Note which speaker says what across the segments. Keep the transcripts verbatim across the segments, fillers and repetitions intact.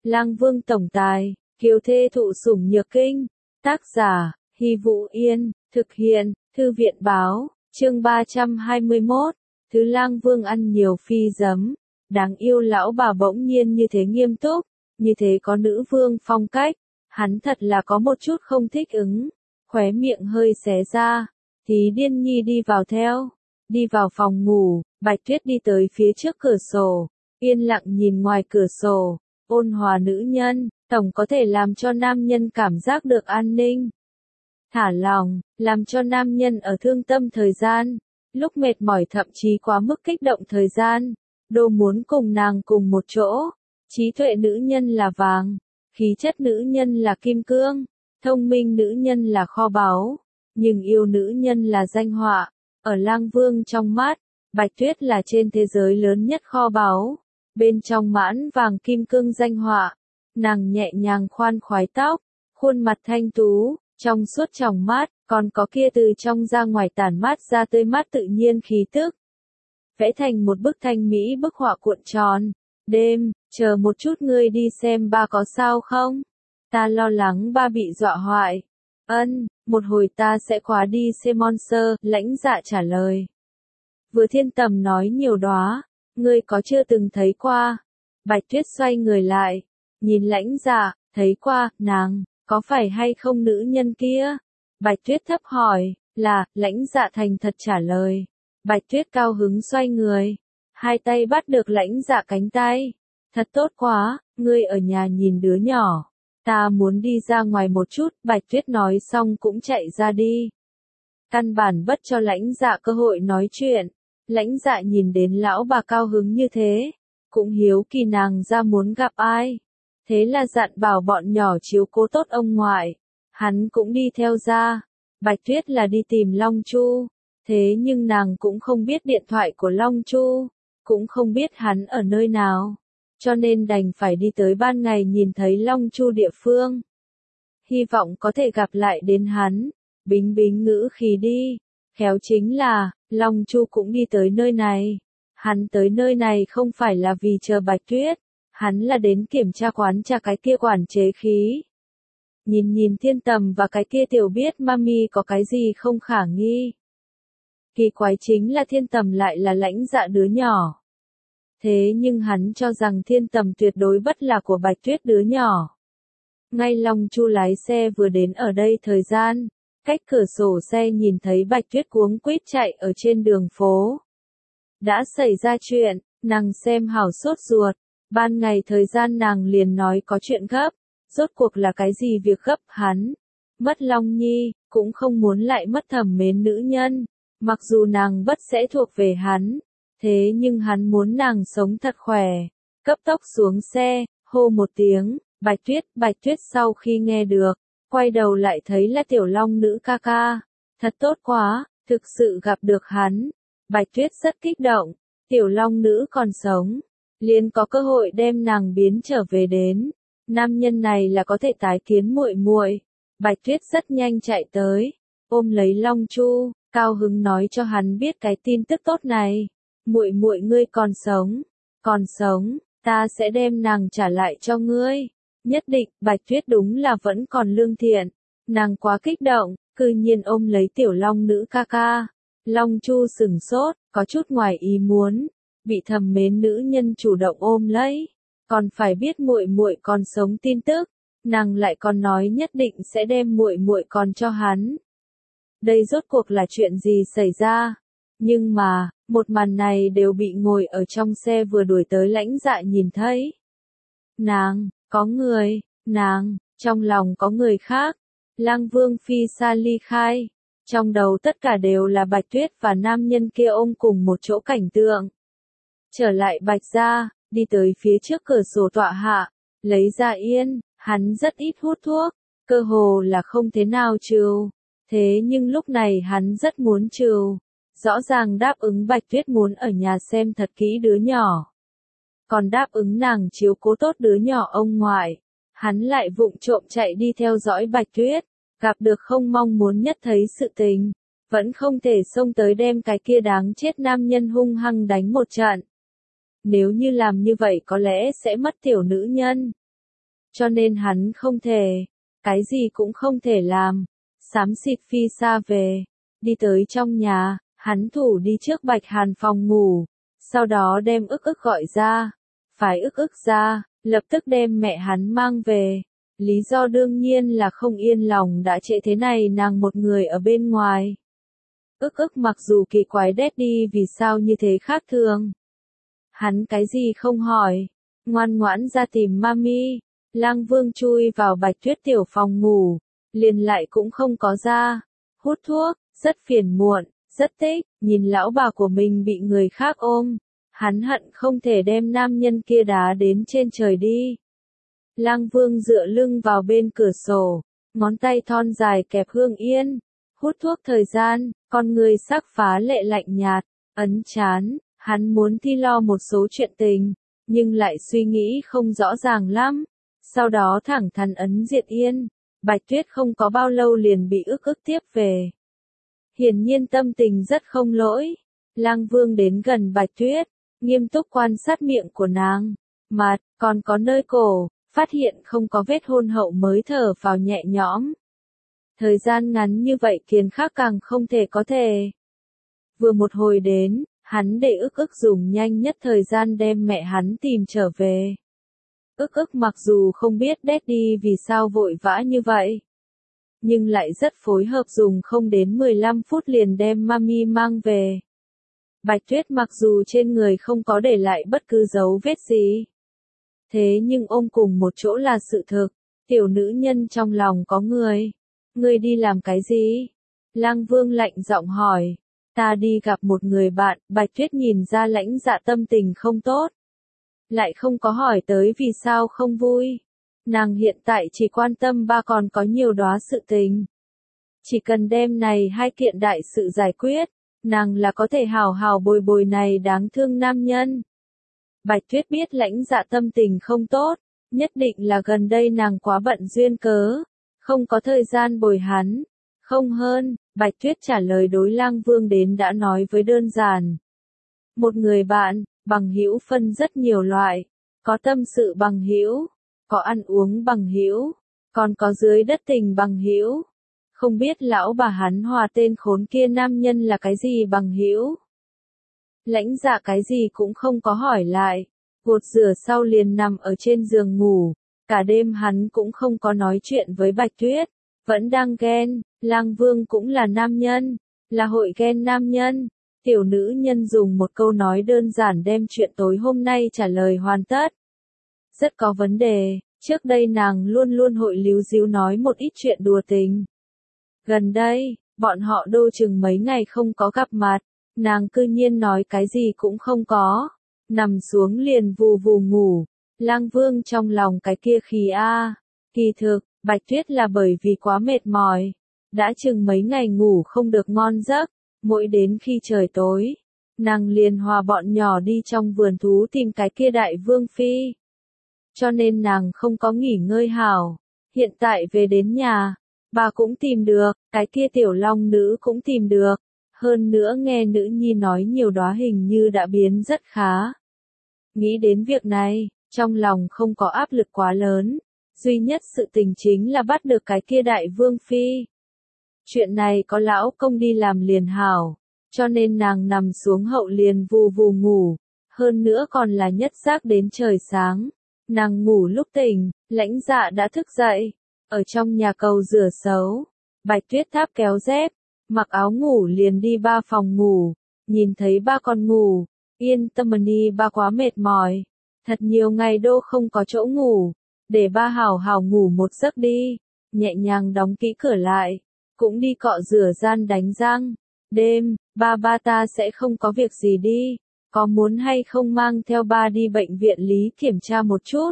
Speaker 1: Lang Vương tổng tài, kiều thê thụ sủng nhược kinh. Tác giả, Hy Vũ Yên, thực hiện, Thư viện báo, chương ba trăm hai mươi mốt. Thứ Lang Vương ăn nhiều phi giấm. Đáng yêu lão bà bỗng nhiên như thế nghiêm túc, như thế có nữ vương phong cách. Hắn thật là có một chút không thích ứng. Khóe miệng hơi xé ra. Thì Điên Nhi đi vào theo. Đi vào phòng ngủ, Bạch Tuyết đi tới phía trước cửa sổ. Yên lặng nhìn ngoài cửa sổ. Ôn hòa nữ nhân, tổng có thể làm cho nam nhân cảm giác được an ninh. Thả lòng, làm cho nam nhân ở thương tâm thời gian. Lúc mệt mỏi thậm chí quá mức kích động thời gian. Đô muốn cùng nàng cùng một chỗ. Trí tuệ nữ nhân là vàng. Khí chất nữ nhân là kim cương. Thông minh nữ nhân là kho báu. Nhưng yêu nữ nhân là danh họa. Ở Lang Vương trong mắt, Bạch Tuyết là trên thế giới lớn nhất kho báu. Bên trong mãn vàng kim cương danh họa. Nàng nhẹ nhàng khoan khoái tóc. Khuôn mặt thanh tú, trong suốt tròng mắt, còn có kia từ trong ra ngoài tản mát ra tươi mát tự nhiên khí tức. Vẽ thành một bức thanh mỹ bức họa cuộn tròn. Đêm, chờ một chút ngươi đi xem ba có sao không? Ta lo lắng ba bị dọa hoại. Ân, một hồi ta sẽ khóa đi xem Monster, Lãnh Dạ trả lời. Vừa Thiên Tầm nói nhiều đóa, ngươi có chưa từng thấy qua? Bạch Tuyết xoay người lại, nhìn Lãnh Dạ, thấy qua, nàng, có phải hay không nữ nhân kia? Bạch Tuyết thấp hỏi, là, Lãnh Dạ thành thật trả lời. Bạch Tuyết cao hứng xoay người, hai tay bắt được Lãnh Dạ cánh tay. Thật tốt quá, ngươi ở nhà nhìn đứa nhỏ. Ta muốn đi ra ngoài một chút, Bạch Tuyết nói xong cũng chạy ra đi. Căn bản bất cho Lãnh Dạ cơ hội nói chuyện. Lãnh Dạ nhìn đến lão bà cao hứng như thế, cũng hiếu kỳ nàng ra muốn gặp ai. Thế là dặn bảo bọn nhỏ chiếu cố tốt ông ngoại. Hắn cũng đi theo ra. Bạch Tuyết là đi tìm Long Chu. Thế nhưng nàng cũng không biết điện thoại của Long Chu, cũng không biết hắn ở nơi nào. Cho nên đành phải đi tới ban ngày nhìn thấy Long Chu địa phương. Hy vọng có thể gặp lại đến hắn. Bính bính ngữ khí đi. Khéo chính là, Long Chu cũng đi tới nơi này. Hắn tới nơi này không phải là vì chờ Bạch Tuyết. Hắn là đến kiểm tra quán trà cái kia quản chế khí. Nhìn nhìn Thiên Tầm và cái kia tiểu biết mami có cái gì không khả nghi. Kỳ quái chính là Thiên Tầm lại là Lãnh Dạ đứa nhỏ. Thế nhưng hắn cho rằng Thiên Tầm tuyệt đối bất là của Bạch Tuyết đứa nhỏ. Ngay Long Chu lái xe vừa đến ở đây thời gian, cách cửa sổ xe nhìn thấy Bạch Tuyết cuống quýt chạy ở trên đường phố. Đã xảy ra chuyện, nàng xem hảo sốt ruột, ban ngày thời gian nàng liền nói có chuyện gấp, rốt cuộc là cái gì việc gấp hắn. Mất Long Nhi, cũng không muốn lại mất thẩm mến nữ nhân, mặc dù nàng bất sẽ thuộc về hắn. Thế nhưng hắn muốn nàng sống thật khỏe. Cấp tốc xuống xe, hô một tiếng, Bạch Tuyết, Bạch Tuyết sau khi nghe được, quay đầu lại thấy là tiểu long nữ ca ca. Thật tốt quá, thực sự gặp được hắn. Bạch Tuyết rất kích động, tiểu long nữ còn sống. Liền có cơ hội đem nàng biến trở về đến. Nam nhân này là có thể tái kiến muội muội. Bạch Tuyết rất nhanh chạy tới, ôm lấy Long Chu, cao hứng nói cho hắn biết cái tin tức tốt này. Muội muội ngươi còn sống, còn sống, ta sẽ đem nàng trả lại cho ngươi. Nhất định, Bạch Tuyết đúng là vẫn còn lương thiện. Nàng quá kích động, cư nhiên ôm lấy tiểu long nữ ca ca. Long Chu sừng sốt, có chút ngoài ý muốn, bị thầm mến nữ nhân chủ động ôm lấy, còn phải biết muội muội còn sống tin tức, nàng lại còn nói nhất định sẽ đem muội muội còn cho hắn. Đây rốt cuộc là chuyện gì xảy ra? Nhưng mà, một màn này đều bị ngồi ở trong xe vừa đuổi tới Lãnh Dạ nhìn thấy. Nàng, có người, nàng, trong lòng có người khác. Lang Vương phi xa ly khai. Trong đầu tất cả đều là Bạch Tuyết và nam nhân kia ôm cùng một chỗ cảnh tượng. Trở lại Bạch gia, đi tới phía trước cửa sổ tọa hạ, lấy ra yên, hắn rất ít hút thuốc, cơ hồ là không thế nào trừ. Thế nhưng lúc này hắn rất muốn trừ. Rõ ràng đáp ứng Bạch Tuyết muốn ở nhà xem thật kỹ đứa nhỏ. Còn đáp ứng nàng chiếu cố tốt đứa nhỏ ông ngoại. Hắn lại vụng trộm chạy đi theo dõi Bạch Tuyết. Gặp được không mong muốn nhất thấy sự tình. Vẫn không thể xông tới đem cái kia đáng chết nam nhân hung hăng đánh một trận. Nếu như làm như vậy có lẽ sẽ mất tiểu nữ nhân. cho nên hắn không thể, cái gì cũng không thể làm. Xám xịt phi xa về, đi tới trong nhà, hắn thủ đi trước Bạch Hàn phòng ngủ, sau đó đem ức ức gọi ra, phải ức ức ra, lập tức đem mẹ hắn mang về. Lý do đương nhiên là không yên lòng đã trễ thế này nàng một người ở bên ngoài. Ức ức mặc dù kỳ quái Daddy vì sao như thế khác thường. Hắn cái gì không hỏi, ngoan ngoãn ra tìm mami. Lang Vương chui vào Bạch Tuyết tiểu phòng ngủ, liền lại cũng không có ra, hút thuốc, rất phiền muộn, rất thích, nhìn lão bà của mình bị người khác ôm, hắn hận không thể đem nam nhân kia đá đến trên trời đi. Lang Vương dựa lưng vào bên cửa sổ, ngón tay thon dài kẹp hương yên, hút thuốc thời gian, con người sắc phá lệ lạnh nhạt, ấn chán, hắn muốn thi lo một số chuyện tình, nhưng lại suy nghĩ không rõ ràng lắm. Sau đó thẳng thắn ấn diệt yên, Bạch Tuyết không có bao lâu liền bị ức ức tiếp về. Hiển nhiên tâm tình rất không lỗi. Lang Vương đến gần Bạch Tuyết, nghiêm túc quan sát miệng của nàng, mặt, còn có nơi cổ, phát hiện không có vết hôn hậu mới thở vào nhẹ nhõm. Thời gian ngắn như vậy Kiền Khắc càng không thể có thể. Vừa một hồi đến, hắn để ức ức dùng nhanh nhất thời gian đem mẹ hắn tìm trở về. Ức ức mặc dù không biết Daddy vì sao vội vã như vậy, nhưng lại rất phối hợp dùng không đến mười lăm phút liền đem mami mang về. Bạch Tuyết mặc dù trên người không có để lại bất cứ dấu vết gì, thế nhưng ôm cùng một chỗ là sự thực, tiểu nữ nhân trong lòng có người. Ngươi đi làm cái gì? Lang Vương lạnh giọng hỏi. Ta đi gặp một người bạn. Bạch Tuyết nhìn ra Lãnh Dạ tâm tình không tốt, lại không có hỏi tới vì sao không vui. Nàng hiện tại chỉ quan tâm ba còn có nhiều đóa sự tình. Chỉ cần đem này hai kiện đại sự giải quyết, nàng là có thể hào hào bồi bồi này đáng thương nam nhân. Bạch Tuyết biết Lãnh Dạ tâm tình không tốt, nhất định là gần đây nàng quá bận duyên cớ, không có thời gian bồi hắn. Không hơn, Bạch Tuyết trả lời đối Lang Vương đến đã nói với đơn giản. Một người bạn, bằng hữu phân rất nhiều loại, có tâm sự bằng hữu, có ăn uống bằng hữu, còn có dưới đất tình bằng hữu. Không biết lão bà hắn hòa tên khốn kia nam nhân là cái gì bằng hữu. Lãnh Dạ cái gì cũng không có hỏi lại, gột rửa sau liền nằm ở trên giường ngủ, cả đêm hắn cũng không có nói chuyện với Bạch Tuyết, vẫn đang ghen. Lang Vương cũng là nam nhân, là hội ghen nam nhân. Tiểu nữ nhân dùng một câu nói đơn giản đem chuyện tối hôm nay trả lời hoàn tất. Rất có vấn đề, trước đây nàng luôn luôn hội líu díu nói một ít chuyện đùa tình. Gần đây, bọn họ đô chừng mấy ngày không có gặp mặt, nàng cư nhiên nói cái gì cũng không có, nằm xuống liền vù vù ngủ. Lang Vương trong lòng cái kia khí a, kỳ thực, Bạch Tuyết là bởi vì quá mệt mỏi, đã chừng mấy ngày ngủ không được ngon giấc. Mỗi đến khi trời tối, nàng liền hòa bọn nhỏ đi trong vườn thú tìm cái kia đại vương phi. Cho nên nàng không có nghỉ ngơi hảo. Hiện tại về đến nhà, bà cũng tìm được, cái kia tiểu long nữ cũng tìm được. Hơn nữa nghe nữ nhi nói nhiều đóa hình như đã biến rất khá. Nghĩ đến việc này, trong lòng không có áp lực quá lớn. Duy nhất sự tình chính là bắt được cái kia đại vương phi. Chuyện này có lão công đi làm liền hảo, cho nên nàng nằm xuống hậu liền vù vù ngủ, hơn nữa còn là nhất giác đến trời sáng. Nàng ngủ lúc tỉnh, Lãnh Dạ đã thức dậy, ở trong nhà cầu rửa xấu. Bạch Tuyết tháp kéo dép, mặc áo ngủ liền đi ba phòng ngủ, nhìn thấy ba con ngủ, yên tâm đi ba quá mệt mỏi, thật nhiều ngày đô không có chỗ ngủ, để ba hảo hảo ngủ một giấc đi, nhẹ nhàng đóng kỹ cửa lại. Cũng đi cọ rửa gian đánh răng. Đêm, ba ba ta sẽ không có việc gì đi, có muốn hay không mang theo ba đi bệnh viện lý kiểm tra một chút.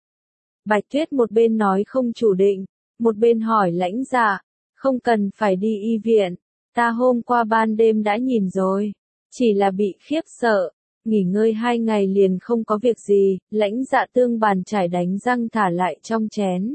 Speaker 1: Bạch Tuyết một bên nói không chủ định, một bên hỏi Lãnh Dạ, không cần phải đi y viện, ta hôm qua ban đêm đã nhìn rồi, chỉ là bị khiếp sợ, nghỉ ngơi hai ngày liền không có việc gì. Lãnh Dạ tương bàn chải đánh răng thả lại trong chén.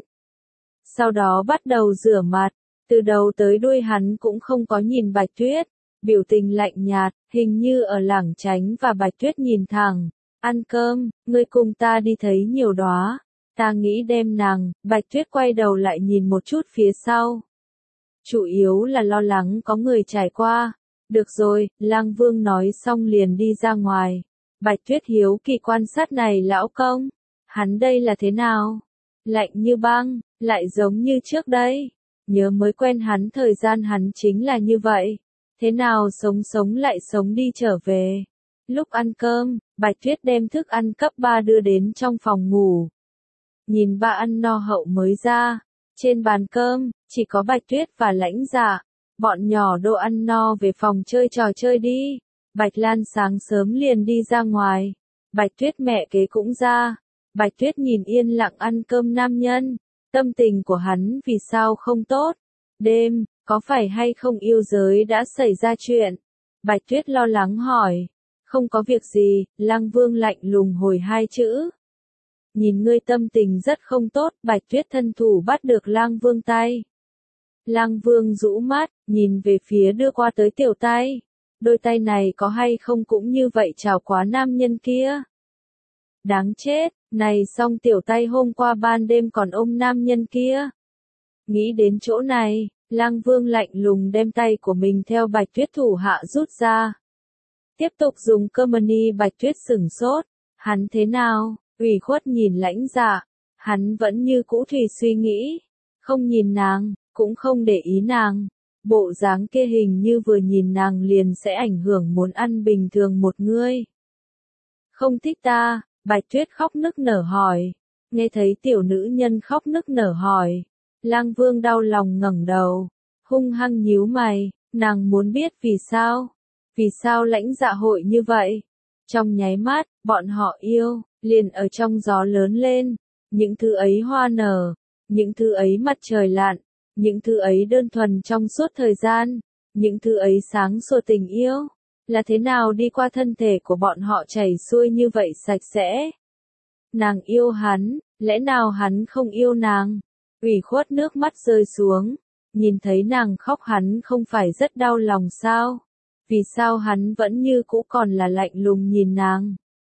Speaker 1: Sau đó bắt đầu rửa mặt. Từ đầu tới đuôi hắn cũng không có nhìn Bạch Tuyết, biểu tình lạnh nhạt, hình như ở lảng tránh và Bạch Tuyết nhìn thẳng. Ăn cơm, ngươi cùng ta đi thấy nhiều đóa. Ta nghĩ đem nàng, Bạch Tuyết quay đầu lại nhìn một chút phía sau. Chủ yếu là lo lắng có người trải qua. Được rồi, Lang Vương nói xong liền đi ra ngoài. Bạch Tuyết hiếu kỳ quan sát này lão công. Hắn đây là thế nào? Lạnh như băng, lại giống như trước đây. Nhớ mới quen hắn thời gian hắn chính là như vậy. Thế nào sống sống lại sống đi trở về. Lúc ăn cơm, Bạch Tuyết đem thức ăn cấp ba đưa đến trong phòng ngủ. Nhìn ba ăn no hậu mới ra. Trên bàn cơm, chỉ có Bạch Tuyết và Lãnh Dạ. Bọn nhỏ đồ ăn no về phòng chơi trò chơi đi. Bạch Lan sáng sớm liền đi ra ngoài. Bạch Tuyết mẹ kế cũng ra. Bạch Tuyết nhìn yên lặng ăn cơm nam nhân. Tâm tình của hắn vì sao không tốt. Đêm, có phải hay không yêu giới đã xảy ra chuyện? Bạch Tuyết lo lắng hỏi. Không có việc gì, Lang Vương lạnh lùng hồi hai chữ. Nhìn ngươi tâm tình rất không tốt, Bạch Tuyết thân thủ bắt được Lang Vương tay. Lang Vương rũ mắt, nhìn về phía đưa qua tới tiểu tay. Đôi tay này có hay không cũng như vậy chào quá nam nhân kia. Đáng chết, này xong tiểu tay hôm qua ban đêm còn ôm nam nhân kia. Nghĩ đến chỗ này, Lang Vương lạnh lùng đem tay của mình theo Bạch Tuyết thủ hạ rút ra. Tiếp tục dùng cơ mani. Bạch Tuyết sửng sốt. Hắn thế nào? Ủy khuất nhìn Lãnh Dạ. Hắn vẫn như cũ thủy suy nghĩ. Không nhìn nàng, cũng không để ý nàng. Bộ dáng kia hình như vừa nhìn nàng liền sẽ ảnh hưởng muốn ăn bình thường một người. Không thích ta, Bạch Tuyết khóc nức nở hỏi. Nghe thấy tiểu nữ nhân khóc nức nở hỏi. Lang Vương đau lòng ngẩng đầu. Hung hăng nhíu mày, nàng muốn biết vì sao. Vì sao Lãnh Dạ hội như vậy? Trong nháy mắt, bọn họ yêu, liền ở trong gió lớn lên. Những thứ ấy hoa nở, những thứ ấy mặt trời lặn, những thứ ấy đơn thuần trong suốt thời gian, những thứ ấy sáng sủa tình yêu. Là thế nào đi qua thân thể của bọn họ chảy xuôi như vậy sạch sẽ? Nàng yêu hắn, lẽ nào hắn không yêu nàng? Ủy khuất nước mắt rơi xuống, nhìn thấy nàng khóc hắn không phải rất đau lòng sao? Vì sao hắn vẫn như cũ còn là lạnh lùng nhìn nàng?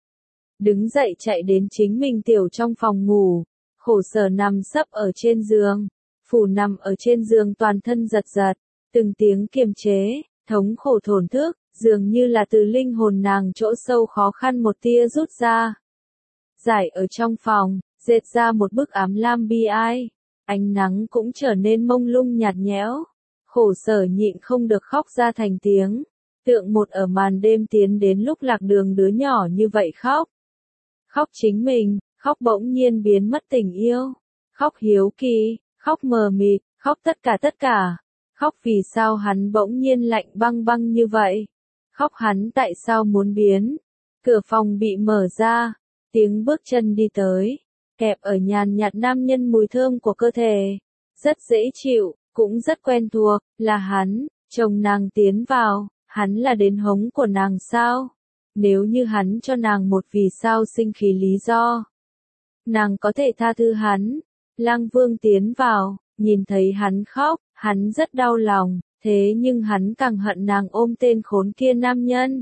Speaker 1: Đứng dậy chạy đến chính mình tiểu trong phòng ngủ, khổ sở nằm sấp ở trên giường, phủ nằm ở trên giường toàn thân giật giật, từng tiếng kiềm chế, thống khổ thổn thức, dường như là từ linh hồn nàng chỗ sâu khó khăn một tia rút ra. Giải ở trong phòng, dệt ra một bức ám lam bi ai, ánh nắng cũng trở nên mông lung nhạt nhẽo, khổ sở nhịn không được khóc ra thành tiếng. Tượng một ở màn đêm tiến đến lúc lạc đường đứa nhỏ như vậy khóc. Khóc chính mình, khóc bỗng nhiên biến mất tình yêu, khóc hiếu kỳ, khóc mờ mịt, khóc tất cả tất cả. Khóc vì sao hắn bỗng nhiên lạnh băng băng như vậy. Khóc hắn tại sao muốn biến. Cửa phòng bị mở ra, tiếng bước chân đi tới, kẹp ở nhàn nhạt nam nhân mùi thơm của cơ thể. Rất dễ chịu, cũng rất quen thuộc, là hắn, chồng nàng tiến vào. Hắn là đến hống của nàng sao? Nếu như hắn cho nàng một vì sao sinh khí lý do, nàng có thể tha thứ hắn. Lang Vương tiến vào, nhìn thấy hắn khóc, hắn rất đau lòng, thế nhưng hắn càng hận nàng ôm tên khốn kia nam nhân.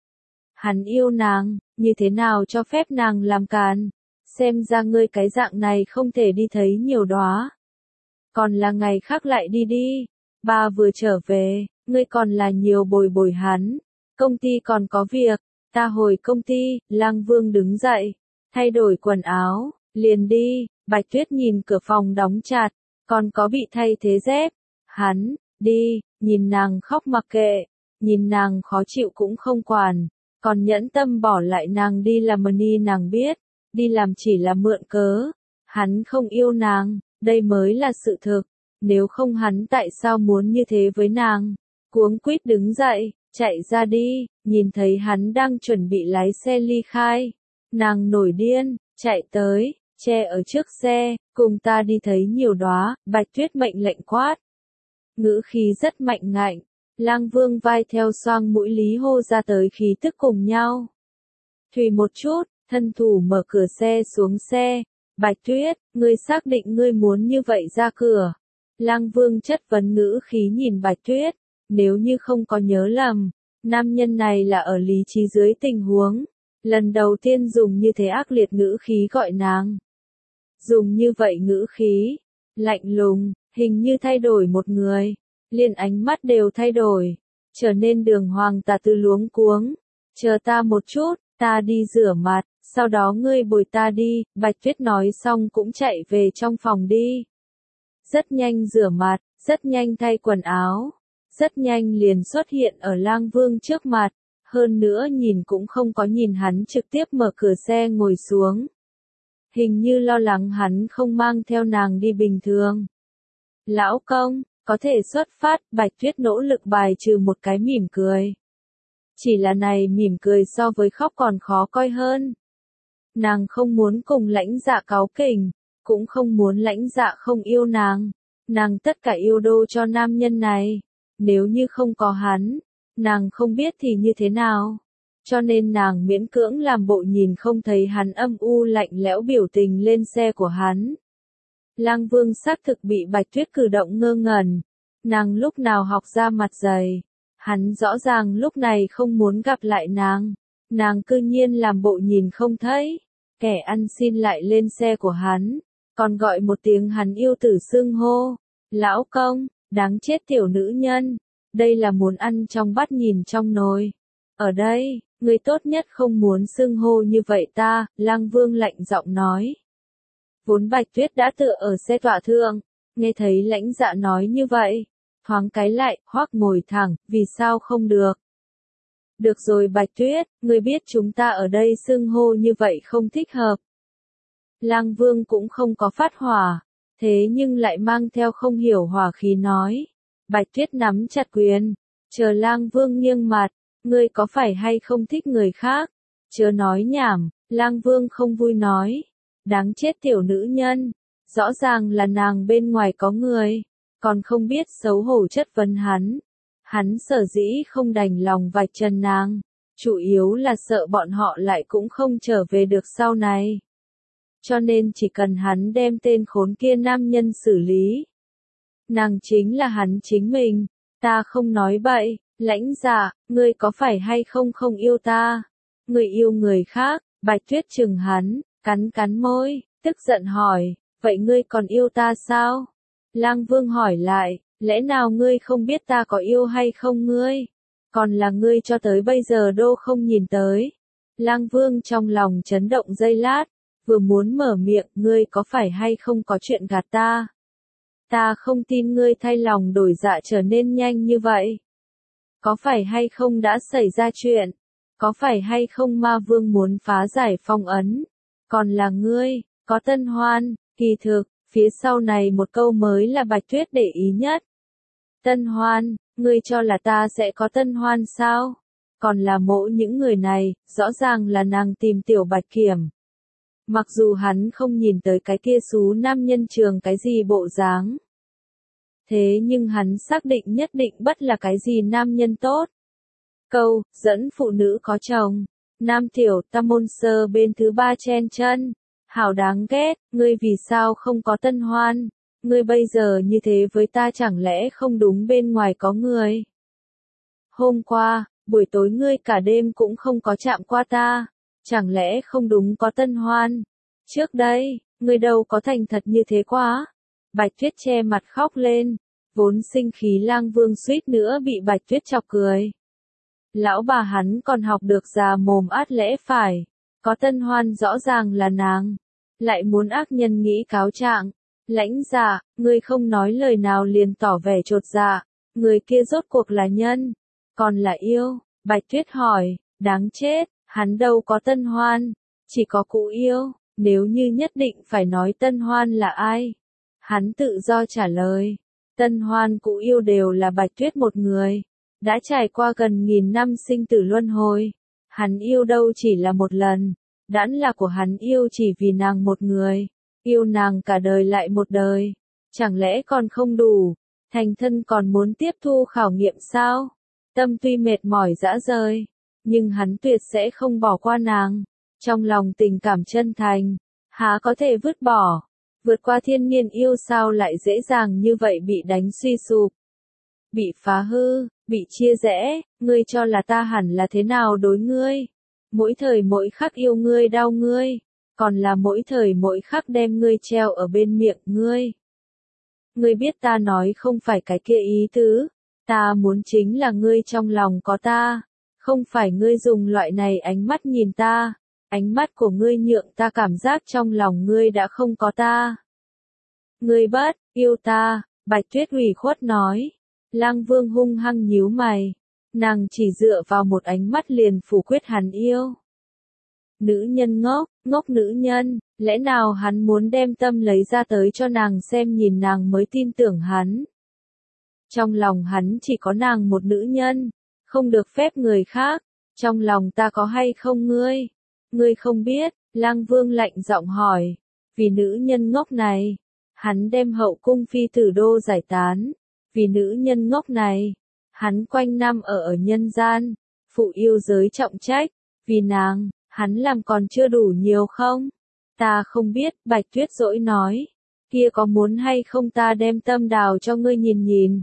Speaker 1: Hắn yêu nàng, như thế nào cho phép nàng làm càn? Xem ra ngươi cái dạng này không thể đi thấy nhiều đóa. Còn là ngày khác lại đi đi. Ba vừa trở về. Ngươi còn là nhiều bồi bồi hắn, công ty còn có việc, ta hồi công ty. Lang Vương đứng dậy, thay đổi quần áo, liền đi. Bạch Tuyết nhìn cửa phòng đóng chặt, còn có bị thay thế dép. Hắn, đi, nhìn nàng khóc mặc kệ, nhìn nàng khó chịu cũng không quản, còn nhẫn tâm bỏ lại nàng đi làm money. Nàng biết, đi làm chỉ là mượn cớ, hắn không yêu nàng, đây mới là sự thực, nếu không hắn tại sao muốn như thế với nàng. Cuống quýt đứng dậy, chạy ra đi, nhìn thấy hắn đang chuẩn bị lái xe ly khai. Nàng nổi điên, chạy tới, che ở trước xe, cùng ta đi thấy nhiều đóa. Bạch Tuyết mệnh lệnh quát. Ngữ khí rất mạnh ngạnh, Lang Vương vai theo xoang mũi lý hô ra tới khí tức cùng nhau. Thùy một chút, thân thủ mở cửa xe xuống xe. Bạch Tuyết, ngươi xác định ngươi muốn như vậy ra cửa? Lang Vương chất vấn ngữ khí nhìn Bạch Tuyết. Nếu như không có nhớ lầm, nam nhân này là ở lý trí dưới tình huống lần đầu tiên dùng như thế ác liệt ngữ khí gọi nàng. dùng như vậy ngữ khí, lạnh lùng, hình như thay đổi một người, liền ánh mắt đều thay đổi, trở nên đường hoàng tà tư luống cuống. Chờ ta một chút, ta đi rửa mặt, sau đó ngươi bồi ta đi, Bạch Tuyết nói xong cũng chạy về trong phòng đi. Rất nhanh rửa mặt, rất nhanh thay quần áo, rất nhanh liền xuất hiện ở Lang Vương trước mặt, hơn nữa nhìn cũng không có nhìn hắn trực tiếp mở cửa xe ngồi xuống. Hình như lo lắng hắn không mang theo nàng đi bình thường. Lão công, có thể xuất phát, Bạch Tuyết nỗ lực bài trừ một cái mỉm cười. Chỉ là này mỉm cười so với khóc còn khó coi hơn. Nàng không muốn cùng Lãnh Dạ cáu kỉnh, cũng không muốn Lãnh Dạ không yêu nàng. Nàng tất cả yêu đô cho nam nhân này. Nếu như không có hắn, nàng không biết thì như thế nào. Cho nên nàng miễn cưỡng làm bộ nhìn không thấy hắn âm u lạnh lẽo biểu tình lên xe của hắn. Lang Vương xác thực bị Bạch Tuyết cử động ngơ ngẩn. Nàng lúc nào học ra mặt dày. Hắn rõ ràng lúc này không muốn gặp lại nàng. Nàng cư nhiên làm bộ nhìn không thấy. Kẻ ăn xin lại lên xe của hắn. Còn gọi một tiếng hắn yêu tử xưng hô. Lão công, đáng chết tiểu nữ nhân. Đây là muốn ăn trong bát nhìn trong nồi. Ở đây, người tốt nhất không muốn xưng hô như vậy ta, Lang Vương lạnh giọng nói. Vốn Bạch Tuyết đã tựa ở xe tọa thượng, nghe thấy Lãnh Dạ nói như vậy, thoáng cái lại, hoắc ngồi thẳng, vì sao không được. Được rồi Bạch Tuyết, người biết chúng ta ở đây xưng hô như vậy không thích hợp. Lang Vương cũng không có phát hỏa, thế nhưng lại mang theo không hiểu hỏa khí nói. Bạch Tuyết nắm chặt quyền, chờ Lang Vương nghiêng mặt, ngươi có phải hay không thích người khác? Chớ nói nhảm, Lang Vương không vui nói. Đáng chết tiểu nữ nhân, rõ ràng là nàng bên ngoài có người, còn không biết xấu hổ chất vấn hắn. Hắn sở dĩ không đành lòng vạch trần nàng, chủ yếu là sợ bọn họ lại cũng không trở về được sau này. Cho nên chỉ cần hắn đem tên khốn kia nam nhân xử lý. Nàng chính là hắn chính mình, ta không nói bậy, Lãnh Dạ, ngươi có phải hay không không yêu ta? Ngươi yêu người khác, Bạch Tuyết chừng hắn, cắn cắn môi, tức giận hỏi, vậy ngươi còn yêu ta sao? Lang Vương hỏi lại, lẽ nào ngươi không biết ta có yêu hay không ngươi? Còn là ngươi cho tới bây giờ đô không nhìn tới. Lang Vương trong lòng chấn động giây lát, vừa muốn mở miệng, ngươi có phải hay không có chuyện gạt ta? Ta không tin ngươi thay lòng đổi dạ trở nên nhanh như vậy. Có phải hay không đã xảy ra chuyện? Có phải hay không ma vương muốn phá giải phong ấn? Còn là ngươi, có Tân Hoan, kỳ thực, phía sau này một câu mới là Bạch Tuyết để ý nhất. Tân Hoan, ngươi cho là ta sẽ có Tân Hoan sao? Còn là mỗ những người này, rõ ràng là nàng tìm tiểu Bạch Kiểm. Mặc dù hắn không nhìn tới cái kia xú nam nhân trường cái gì bộ dáng. Thế nhưng hắn xác định nhất định bất là cái gì nam nhân tốt. Câu, dẫn phụ nữ có chồng. Nam tiểu tam môn sơ bên thứ ba chen chân. Hảo đáng ghét, ngươi vì sao không có Tân Hoan? Ngươi bây giờ như thế với ta chẳng lẽ không đúng bên ngoài có người? Hôm qua, buổi tối ngươi cả đêm cũng không có chạm qua ta. Chẳng lẽ không đúng có Tân Hoan? Trước đây, ngươi đâu có thành thật như thế quá. Bạch Tuyết che mặt khóc lên. Vốn sinh khí Lang Vương suýt nữa bị Bạch Tuyết chọc cười. Lão bà hắn còn học được già mồm át lẽ phải. Có Tân Hoan rõ ràng là nàng. Lại muốn ác nhân nghĩ cáo trạng. Lãnh Dạ, ngươi không nói lời nào liền tỏ vẻ chột dạ. Người kia rốt cuộc là nhân. Còn là yêu. Bạch Tuyết hỏi. Đáng chết, hắn đâu có Tân Hoan. Chỉ có cụ yêu. Nếu như nhất định phải nói Tân Hoan là ai? Hắn tự do trả lời. Tân Hoan cụ yêu đều là Bạch Tuyết một người. Đã trải qua gần nghìn năm sinh tử luân hồi. Hắn yêu đâu chỉ là một lần. Đãn là của hắn yêu chỉ vì nàng một người. Yêu nàng cả đời lại một đời. Chẳng lẽ còn không đủ. Thành thân còn muốn tiếp thu khảo nghiệm sao? Tâm tuy mệt mỏi dã rời. Nhưng hắn tuyệt sẽ không bỏ qua nàng. Trong lòng tình cảm chân thành. Há có thể vứt bỏ. Vượt qua thiên nhiên yêu sao lại dễ dàng như vậy bị đánh suy sụp. Bị phá hư, bị chia rẽ, ngươi cho là ta hẳn là thế nào đối ngươi. Mỗi thời mỗi khắc yêu ngươi đau ngươi. còn là mỗi thời mỗi khắc đem ngươi treo ở bên miệng ngươi. Ngươi biết ta nói không phải cái kia ý tứ, ta muốn chính là ngươi trong lòng có ta, không phải ngươi dùng loại này ánh mắt nhìn ta, ánh mắt của ngươi nhượng ta cảm giác trong lòng ngươi đã không có ta. Ngươi bất yêu ta, Bạch Tuyết ủy khuất nói. Lăng Vương hung hăng nhíu mày, nàng chỉ dựa vào một ánh mắt liền phủ quyết hắn yêu. Nữ nhân ngốc, ngốc nữ nhân, lẽ nào hắn muốn đem tâm lấy ra tới cho nàng xem nhìn nàng mới tin tưởng hắn. Trong lòng hắn chỉ có nàng một nữ nhân, không được phép người khác, trong lòng ta có hay không ngươi? Ngươi không biết, Lăng Vương lạnh giọng hỏi, vì nữ nhân ngốc này, hắn đem hậu cung phi tử đô giải tán, vì nữ nhân ngốc này, hắn quanh năm ở ở nhân gian, phụ yêu giới trọng trách, vì nàng, hắn làm còn chưa đủ nhiều không? Ta không biết, Bạch Tuyết dỗi nói, kia có muốn hay không ta đem tâm đào cho ngươi nhìn nhìn?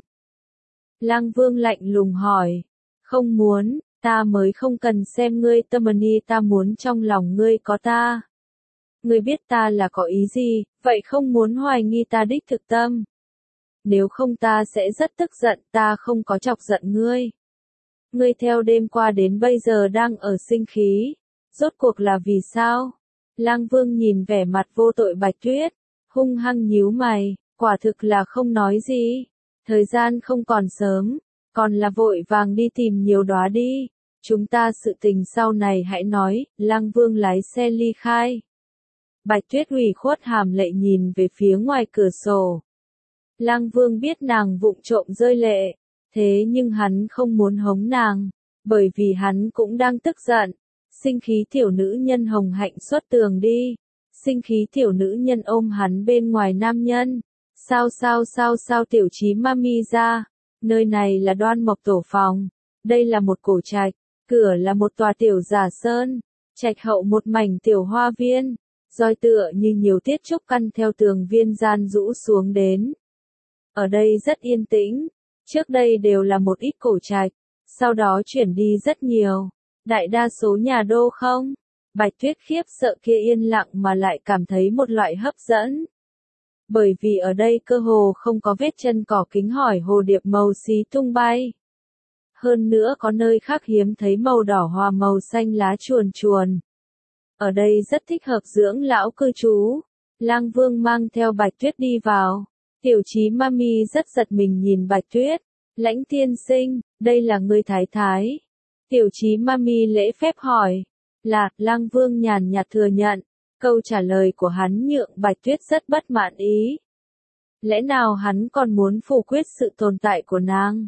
Speaker 1: Lăng Vương lạnh lùng hỏi, không muốn, ta mới không cần xem ngươi tâm ni, ta muốn trong lòng ngươi có ta. Ngươi biết ta là có ý gì, vậy không muốn hoài nghi ta đích thực tâm. Nếu không ta sẽ rất tức giận, ta không có chọc giận ngươi. Ngươi theo đêm qua đến bây giờ đang ở sinh khí, rốt cuộc là vì sao? Lăng Vương nhìn vẻ mặt vô tội Bạch Tuyết, hung hăng nhíu mày, quả thực là không nói gì. Thời gian không còn sớm, còn là vội vàng đi tìm nhiều đóa đi. Chúng ta sự tình sau này hãy nói, Lăng Vương lái xe ly khai. Bạch Tuyết ủy khuất hàm lệ nhìn về phía ngoài cửa sổ. Lăng Vương biết nàng vụng trộm rơi lệ, thế nhưng hắn không muốn hống nàng, bởi vì hắn cũng đang tức giận. Sinh khí tiểu nữ nhân hồng hạnh xuất tường đi, sinh khí tiểu nữ nhân ôm hắn bên ngoài nam nhân. Sao sao sao sao tiểu Chí Mami ra, nơi này là Đoan Mộc tổ phòng, đây là một cổ trạch, cửa là một tòa tiểu giả sơn, trạch hậu một mảnh tiểu hoa viên, roi tựa như nhiều tiết trúc căn theo tường viên gian rũ xuống đến. Ở đây rất yên tĩnh, trước đây đều là một ít cổ trạch, sau đó chuyển đi rất nhiều, đại đa số nhà đô không. Bạch Tuyết khiếp sợ kia yên lặng mà lại cảm thấy một loại hấp dẫn. Bởi vì ở đây cơ hồ không có vết chân cỏ kính hỏi hồ điệp màu xí tung bay. Hơn nữa có nơi khác hiếm thấy màu đỏ hòa màu xanh lá chuồn chuồn. Ở đây rất thích hợp dưỡng lão cư trú. Lăng Vương mang theo Bạch Tuyết đi vào. Tiểu Chí Mami rất giật mình nhìn Bạch Tuyết. Lãnh tiên sinh, đây là người thái thái. Tiểu Chí Mami lễ phép hỏi. Là, Lăng Vương nhàn nhạt thừa nhận. Câu trả lời của hắn nhượng Bạch Tuyết rất bất mãn ý. Lẽ nào hắn còn muốn phủ quyết sự tồn tại của nàng?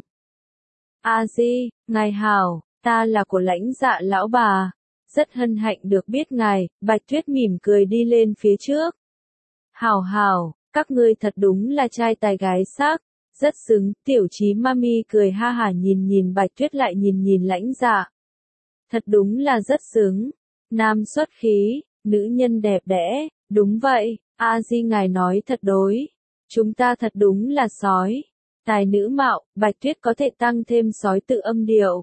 Speaker 1: A Di, ngài hảo, ta là của lãnh dạ lão bà. Rất hân hạnh được biết ngài, Bạch Tuyết mỉm cười đi lên phía trước. Hảo hảo, các ngươi thật đúng là trai tài gái sắc, rất xứng, tiểu Chí Mami cười ha hả nhìn nhìn Bạch Tuyết lại nhìn nhìn lãnh dạ. Thật đúng là rất xứng, nam xuất khí. Nữ nhân đẹp đẽ, đúng vậy, A Di ngài nói thật đối. Chúng ta thật đúng là sói. Tài nữ mạo, Bạch Tuyết có thể tăng thêm sói tự âm điệu.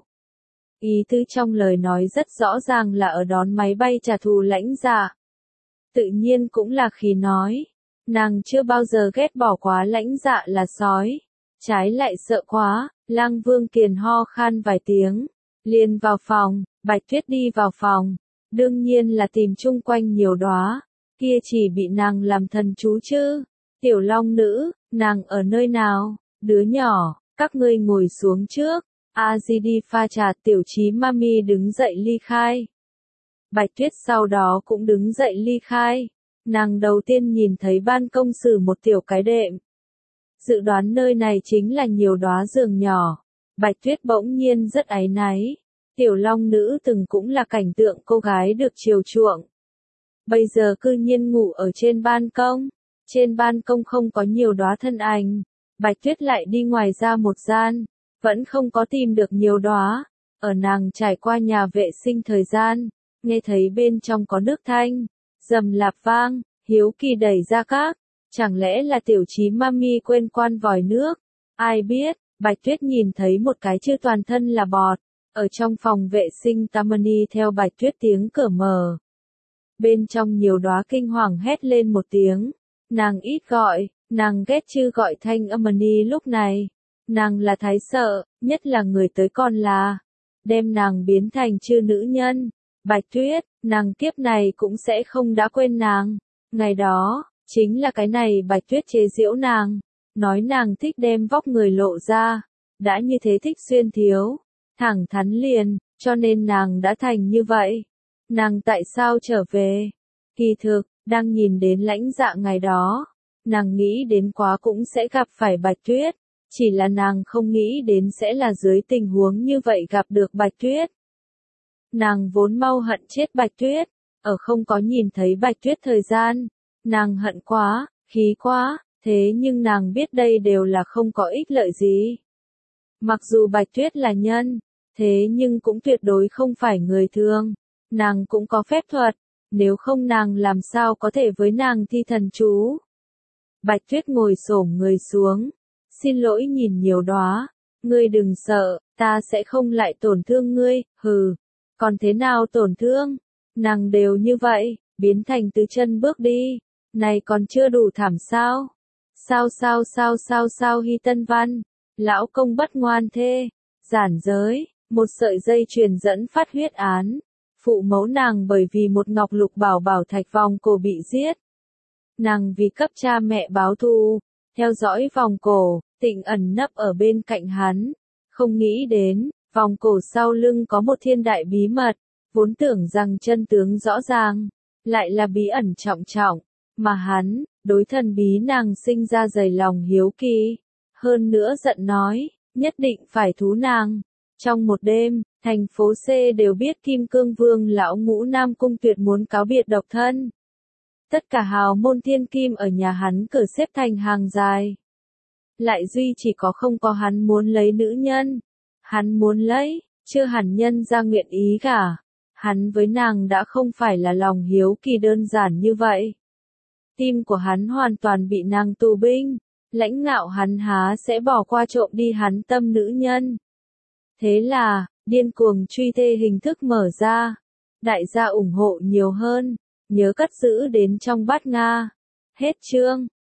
Speaker 1: Ý tứ trong lời nói rất rõ ràng là ở đón máy bay trả thù lãnh dạ. Tự nhiên cũng là khi nói. Nàng chưa bao giờ ghét bỏ quá lãnh dạ là sói. Trái lại sợ quá, Lăng Vương kiền ho khan vài tiếng. Liền vào phòng, Bạch Tuyết đi vào phòng. Đương nhiên là tìm chung quanh nhiều đóa, kia chỉ bị nàng làm thần chú chứ. Tiểu Long nữ, nàng ở nơi nào? Đứa nhỏ, các ngươi ngồi xuống trước. A Di đi pha trà, tiểu Chí Mami đứng dậy ly khai. Bạch Tuyết sau đó cũng đứng dậy ly khai. Nàng đầu tiên nhìn thấy ban công xử một tiểu cái đệm. Dự đoán nơi này chính là nhiều đóa giường nhỏ. Bạch Tuyết bỗng nhiên rất áy náy. Tiểu Long nữ từng cũng là cảnh tượng cô gái được chiều chuộng. Bây giờ cư nhiên ngủ ở trên ban công. Trên ban công không có nhiều đóa thân ảnh. Bạch Tuyết lại đi ngoài ra một gian. Vẫn không có tìm được nhiều đóa. Ở nàng trải qua nhà vệ sinh thời gian. Nghe thấy bên trong có nước thanh. Rầm lạp vang. Hiếu kỳ đẩy ra các. Chẳng lẽ là tiểu Chí Mami quên quan vòi nước. Ai biết. Bạch Tuyết nhìn thấy một cái chưa toàn thân là bọt. Ở trong phòng vệ sinh Tammany theo Bạch Tuyết tiếng cửa mở. Bên trong nhiều đóa kinh hoàng hét lên một tiếng. Nàng ít gọi, nàng ghét chư gọi thanh âm ni lúc này. Nàng là thái sợ, nhất là người tới còn là. Đem nàng biến thành chư nữ nhân. Bạch Tuyết, nàng kiếp này cũng sẽ không đã quên nàng. Ngày đó, chính là cái này Bạch Tuyết chế giễu nàng. Nói nàng thích đem vóc người lộ ra. Đã như thế thích xuyên thiếu. Thẳng thắn liền, cho nên nàng đã thành như vậy. Nàng tại sao trở về? Kỳ thực, đang nhìn đến lãnh dạ ngày đó. Nàng nghĩ đến quá cũng sẽ gặp phải Bạch Tuyết. Chỉ là nàng không nghĩ đến sẽ là dưới tình huống như vậy gặp được Bạch Tuyết. Nàng vốn mau hận chết Bạch Tuyết. Ở không có nhìn thấy Bạch Tuyết thời gian. Nàng hận quá, khí quá. Thế nhưng nàng biết đây đều là không có ích lợi gì. Mặc dù Bạch Tuyết là nhân. Thế nhưng cũng tuyệt đối không phải người thường. Nàng cũng có phép thuật. Nếu không nàng làm sao có thể với nàng thi thần chú. Bạch Tuyết ngồi xổm người xuống. Xin lỗi nhìn nhiều đóa. Ngươi đừng sợ, ta sẽ không lại tổn thương ngươi, hừ. Còn thế nào tổn thương? Nàng đều như vậy, biến thành từ chân bước đi. Này còn chưa đủ thảm sao? Sao sao sao sao sao Hy Tân Văn? Lão công bất ngoan thê. Giản giới, một sợi dây truyền dẫn phát huyết án. Phụ mẫu nàng bởi vì một ngọc lục bảo bảo thạch vòng cổ bị giết. Nàng vì cấp cha mẹ báo thù, theo dõi vòng cổ, Tịnh ẩn nấp ở bên cạnh hắn. Không nghĩ đến, vòng cổ sau lưng có một thiên đại bí mật, vốn tưởng rằng chân tướng rõ ràng, lại là bí ẩn trọng trọng, mà hắn, đối thần bí nàng sinh ra dày lòng hiếu kỳ. Hơn nữa giận nói, nhất định phải thú nàng. Trong một đêm, thành phố C đều biết Kim Cương Vương lão ngũ Nam Cung Tuyệt muốn cáo biệt độc thân. Tất cả hào môn thiên kim ở nhà hắn cửa xếp thành hàng dài. Lại duy chỉ có không có hắn muốn lấy nữ nhân. Hắn muốn lấy, chưa hẳn nhân ra nguyện ý cả. Hắn với nàng đã không phải là lòng hiếu kỳ đơn giản như vậy. Tim của hắn hoàn toàn bị nàng tù binh. Lãnh ngạo hắn há sẽ bỏ qua trộm đi hắn tâm nữ nhân. Thế là, điên cuồng truy thê hình thức mở ra. Đại gia ủng hộ nhiều hơn. Nhớ cất giữ đến trong bát Nga. Hết chương.